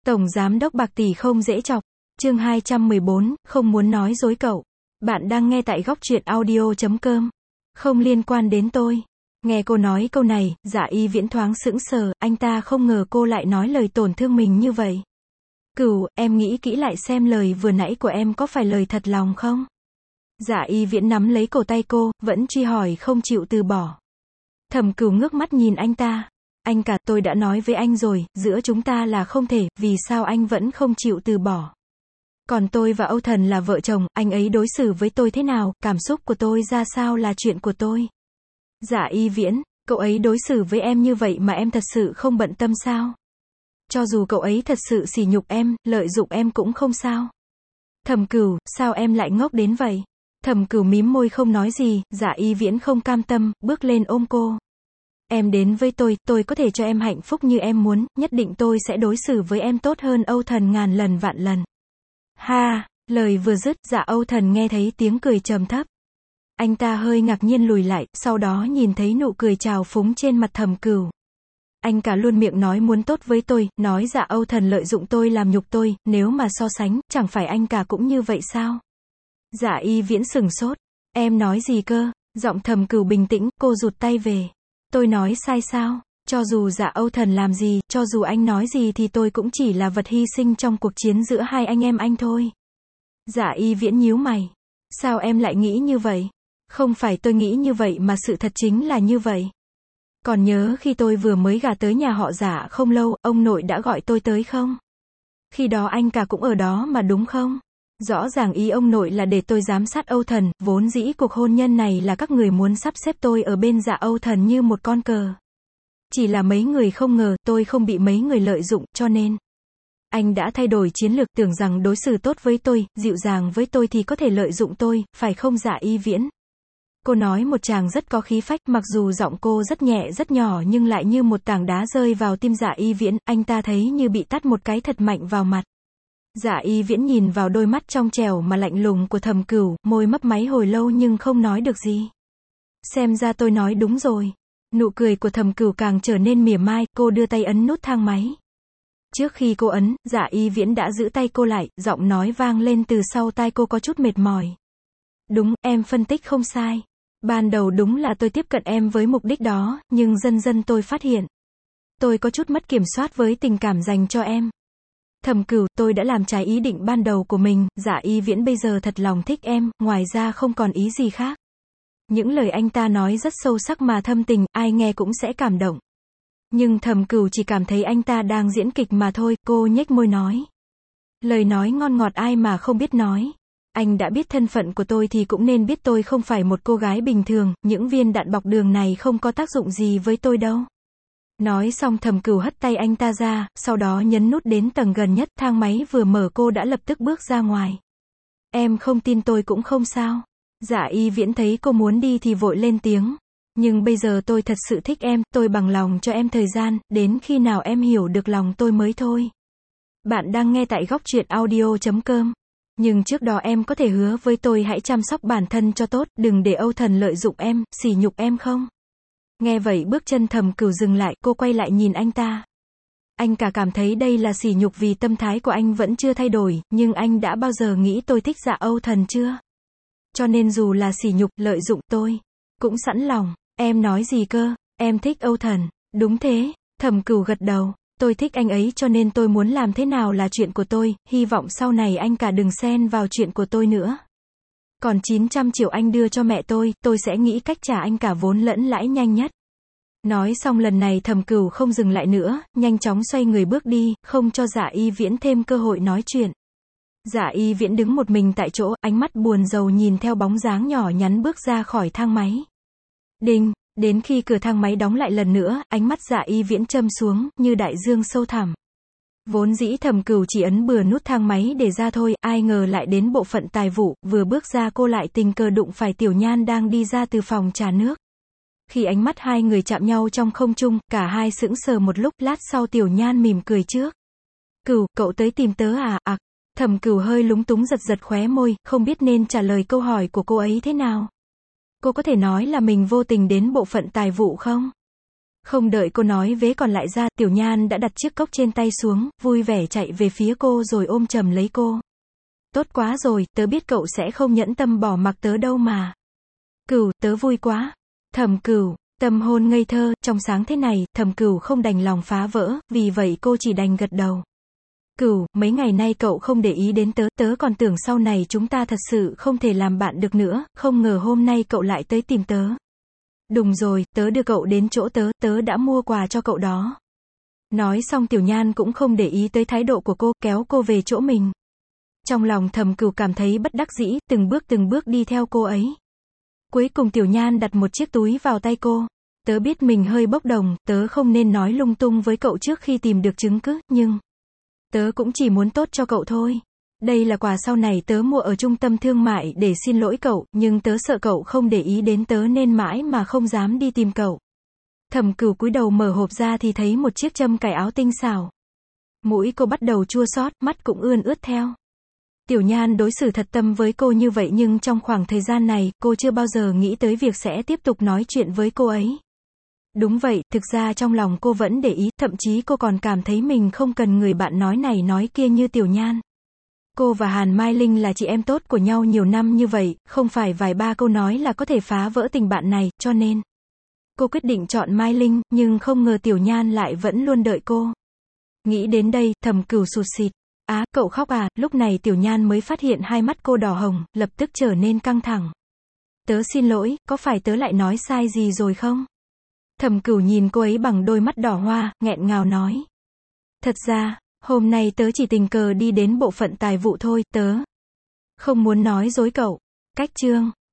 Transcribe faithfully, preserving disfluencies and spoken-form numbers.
Tổng giám đốc bạc tỷ không dễ chọc. Chương hai trăm mười bốn, không muốn nói dối cậu. Bạn đang nghe tại góc truyện audio chấm com. Không liên quan đến tôi. Nghe cô nói câu này, Dạ Y Viễn thoáng sững sờ, anh ta không ngờ cô lại nói lời tổn thương mình như vậy. Cửu, em nghĩ kỹ lại xem lời vừa nãy của em có phải lời thật lòng không? Dạ Y Viễn nắm lấy cổ tay cô, vẫn truy hỏi không chịu từ bỏ. Thẩm Cửu ngước mắt nhìn anh ta. Anh cả, tôi đã nói với anh rồi, giữa chúng ta là không thể, vì sao anh vẫn không chịu từ bỏ? Còn tôi và Âu Thần là vợ chồng, anh ấy đối xử với tôi thế nào, cảm xúc của tôi ra sao là chuyện của tôi. Dạ Y Viễn, cậu ấy đối xử với em như vậy mà em thật sự không bận tâm sao? Cho dù cậu ấy thật sự sỉ nhục em, lợi dụng em cũng không sao. Thẩm Cửu, sao em lại ngốc đến vậy? Thẩm Cửu mím môi không nói gì, Dạ Y Viễn không cam tâm, bước lên ôm cô. Em đến với tôi, tôi có thể cho em hạnh phúc như em muốn, nhất định tôi sẽ đối xử với em tốt hơn Âu Thần ngàn lần vạn lần. Ha, lời vừa dứt, Dạ Âu Thần nghe thấy tiếng cười trầm thấp. Anh ta hơi ngạc nhiên lùi lại, sau đó nhìn thấy nụ cười trào phúng trên mặt Thẩm Cửu. Anh cả luôn miệng nói muốn tốt với tôi, nói Dạ Âu Thần lợi dụng tôi làm nhục tôi, nếu mà so sánh, chẳng phải anh cả cũng như vậy sao? Dạ Y Viễn sừng sốt. Em nói gì cơ? Giọng Thẩm Cửu bình tĩnh, cô rụt tay về. Tôi nói sai sao? Cho dù Dạ Âu Thần làm gì, cho dù anh nói gì thì tôi cũng chỉ là vật hy sinh trong cuộc chiến giữa hai anh em anh thôi. Dạ Y Viễn nhíu mày. Sao em lại nghĩ như vậy? Không phải tôi nghĩ như vậy mà sự thật chính là như vậy. Còn nhớ khi tôi vừa mới gả tới nhà họ Dạ không lâu, ông nội đã gọi tôi tới không? Khi đó anh cả cũng ở đó mà đúng không? Rõ ràng ý ông nội là để tôi giám sát Âu Thần, vốn dĩ cuộc hôn nhân này là các người muốn sắp xếp tôi ở bên Dạ Âu Thần như một con cờ. Chỉ là mấy người không ngờ, tôi không bị mấy người lợi dụng, cho nên anh đã thay đổi chiến lược, tưởng rằng đối xử tốt với tôi, dịu dàng với tôi thì có thể lợi dụng tôi, phải không Dạ Y Viễn? Cô nói một tràng rất có khí phách, mặc dù giọng cô rất nhẹ rất nhỏ nhưng lại như một tảng đá rơi vào tim Dạ Y Viễn, anh ta thấy như bị tát một cái thật mạnh vào mặt. Dạ Y Viễn nhìn vào đôi mắt trong trẻo mà lạnh lùng của Thẩm Cửu, môi mấp máy hồi lâu nhưng không nói được gì. Xem ra tôi nói đúng rồi. Nụ cười của Thẩm Cửu càng trở nên mỉa mai, cô đưa tay ấn nút thang máy. Trước khi cô ấn, Dạ Y Viễn đã giữ tay cô lại, giọng nói vang lên từ sau tai cô có chút mệt mỏi. Đúng, em phân tích không sai. Ban đầu đúng là tôi tiếp cận em với mục đích đó, nhưng dần dần tôi phát hiện. Tôi có chút mất kiểm soát với tình cảm dành cho em. Thẩm Cửu, tôi đã làm trái ý định ban đầu của mình, Dạ Y Viễn bây giờ thật lòng thích em, ngoài ra không còn ý gì khác. Những lời anh ta nói rất sâu sắc mà thâm tình, ai nghe cũng sẽ cảm động. Nhưng Thẩm Cửu chỉ cảm thấy anh ta đang diễn kịch mà thôi, cô nhếch môi nói. Lời nói ngon ngọt ai mà không biết nói. Anh đã biết thân phận của tôi thì cũng nên biết tôi không phải một cô gái bình thường, những viên đạn bọc đường này không có tác dụng gì với tôi đâu. Nói xong Thẩm Cửu hất tay anh ta ra, sau đó nhấn nút đến tầng gần nhất, thang máy vừa mở cô đã lập tức bước ra ngoài. Em không tin tôi cũng không sao. Dạ Y Viễn thấy cô muốn đi thì vội lên tiếng. Nhưng bây giờ tôi thật sự thích em, tôi bằng lòng cho em thời gian, đến khi nào em hiểu được lòng tôi mới thôi. Bạn đang nghe tại góc truyện audio chấm com. Nhưng trước đó em có thể hứa với tôi hãy chăm sóc bản thân cho tốt, đừng để Âu Thần lợi dụng em, sỉ nhục em không? Nghe vậy bước chân Thẩm Cửu dừng lại, cô quay lại nhìn anh ta. Anh cả cảm thấy đây là sỉ nhục vì tâm thái của anh vẫn chưa thay đổi, nhưng anh đã bao giờ nghĩ tôi thích Dạ Âu Thần chưa? Cho nên dù là sỉ nhục, lợi dụng tôi, cũng sẵn lòng. Em nói gì cơ? Em thích Âu Thần. Đúng thế. Thẩm Cửu gật đầu. Tôi thích anh ấy cho nên tôi muốn làm thế nào là chuyện của tôi, hy vọng sau này anh cả đừng xen vào chuyện của tôi nữa. Còn chín trăm triệu anh đưa cho mẹ tôi, tôi sẽ nghĩ cách trả anh cả vốn lẫn lãi nhanh nhất. Nói xong lần này Thẩm Cửu không dừng lại nữa, nhanh chóng xoay người bước đi, không cho Dạ Y Viễn thêm cơ hội nói chuyện. Dạ Y Viễn đứng một mình tại chỗ, ánh mắt buồn rầu nhìn theo bóng dáng nhỏ nhắn bước ra khỏi thang máy. Đinh, đến khi cửa thang máy đóng lại lần nữa, ánh mắt Dạ Y Viễn châm xuống, như đại dương sâu thẳm. Vốn dĩ Thẩm Cửu chỉ ấn bừa nút thang máy để ra thôi, ai ngờ lại đến bộ phận tài vụ, vừa bước ra cô lại tình cờ đụng phải Tiểu Nhan đang đi ra từ phòng trà nước. Khi ánh mắt hai người chạm nhau trong không trung, cả hai sững sờ một lúc, lát sau Tiểu Nhan mỉm cười trước. Cửu, cậu tới tìm tớ à, ặc. Thẩm Cửu hơi lúng túng giật giật khóe môi, không biết nên trả lời câu hỏi của cô ấy thế nào. Cô có thể nói là mình vô tình đến bộ phận tài vụ không? Không đợi cô nói vế còn lại ra, Tiểu Nhan đã đặt chiếc cốc trên tay xuống, vui vẻ chạy về phía cô rồi ôm chầm lấy cô. Tốt quá rồi, tớ biết cậu sẽ không nhẫn tâm bỏ mặc tớ đâu mà. Cửu, tớ vui quá. Thẩm Cửu, tâm hồn ngây thơ, trong sáng thế này, Thẩm Cửu không đành lòng phá vỡ, vì vậy cô chỉ đành gật đầu. Cửu, mấy ngày nay cậu không để ý đến tớ, tớ còn tưởng sau này chúng ta thật sự không thể làm bạn được nữa, không ngờ hôm nay cậu lại tới tìm tớ. Đúng rồi, tớ đưa cậu đến chỗ tớ, tớ đã mua quà cho cậu đó. Nói xong Tiểu Nhan cũng không để ý tới thái độ của cô, kéo cô về chỗ mình. Trong lòng Thẩm Cửu cảm thấy bất đắc dĩ, từng bước từng bước đi theo cô ấy. Cuối cùng Tiểu Nhan đặt một chiếc túi vào tay cô. Tớ biết mình hơi bốc đồng, tớ không nên nói lung tung với cậu trước khi tìm được chứng cứ, nhưng tớ cũng chỉ muốn tốt cho cậu thôi. Đây là quà sau này tớ mua ở trung tâm thương mại để xin lỗi cậu, nhưng tớ sợ cậu không để ý đến tớ nên mãi mà không dám đi tìm cậu. Thẩm Cửu cúi đầu mở hộp ra thì thấy một chiếc châm cài áo tinh xảo. Mũi cô bắt đầu chua xót, mắt cũng ươn ướt theo. Tiểu Nhan đối xử thật tâm với cô như vậy nhưng trong khoảng thời gian này, cô chưa bao giờ nghĩ tới việc sẽ tiếp tục nói chuyện với cô ấy. Đúng vậy, thực ra trong lòng cô vẫn để ý, thậm chí cô còn cảm thấy mình không cần người bạn nói này nói kia như Tiểu Nhan. Cô và Hàn Mai Linh là chị em tốt của nhau nhiều năm như vậy, không phải vài ba câu nói là có thể phá vỡ tình bạn này, cho nên cô quyết định chọn Mai Linh, nhưng không ngờ Tiểu Nhan lại vẫn luôn đợi cô. Nghĩ đến đây, Thẩm Cửu sụt sịt. Á, cậu khóc à, lúc này Tiểu Nhan mới phát hiện hai mắt cô đỏ hồng, lập tức trở nên căng thẳng. Tớ xin lỗi, có phải tớ lại nói sai gì rồi không? Thẩm Cửu nhìn cô ấy bằng đôi mắt đỏ hoa, nghẹn ngào nói. Thật ra, hôm nay tớ chỉ tình cờ đi đến bộ phận tài vụ thôi, tớ không muốn nói dối cậu. Cách chương